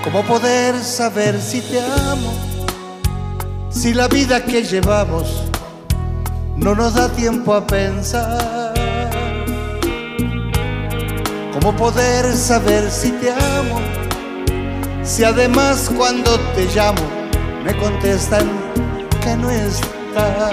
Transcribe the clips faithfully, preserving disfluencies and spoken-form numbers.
¿Cómo poder saber si te amo? Si la vida que llevamos no nos da tiempo a pensar. ¿Cómo poder saber si te amo? Si además cuando te llamo me contestan que no estás.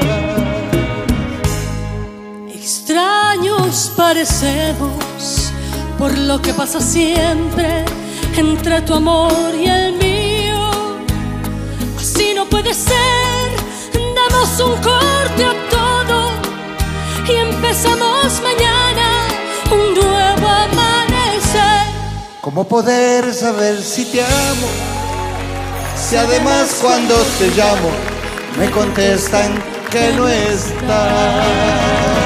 Extraños parecemos por lo que pasa siempre entre tu amor y el mío. Así no puede ser, damos un corte a todo y empezamos mañana un nuevo amanecer. ¿Cómo poder saber si te amo? Si además cuando te llamo me contestan que no estás.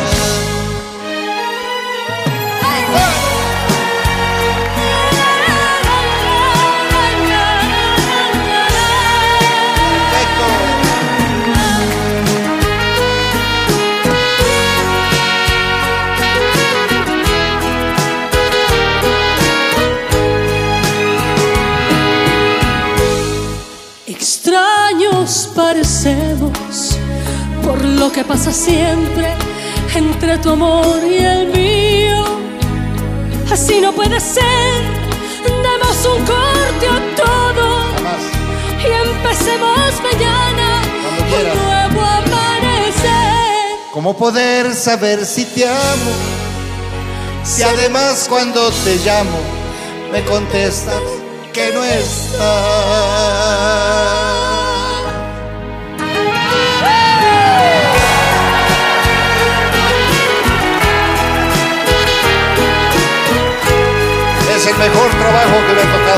Extraños parecemos por lo que pasa siempre entre tu amor y el mío. Así no puede ser, demos un corte a todo y empecemos mañana un nuevo amanecer. ¿Cómo poder saber si te amo? Si además cuando te llamo me contestas que no estás. Es el mejor trabajo que me ha tocado.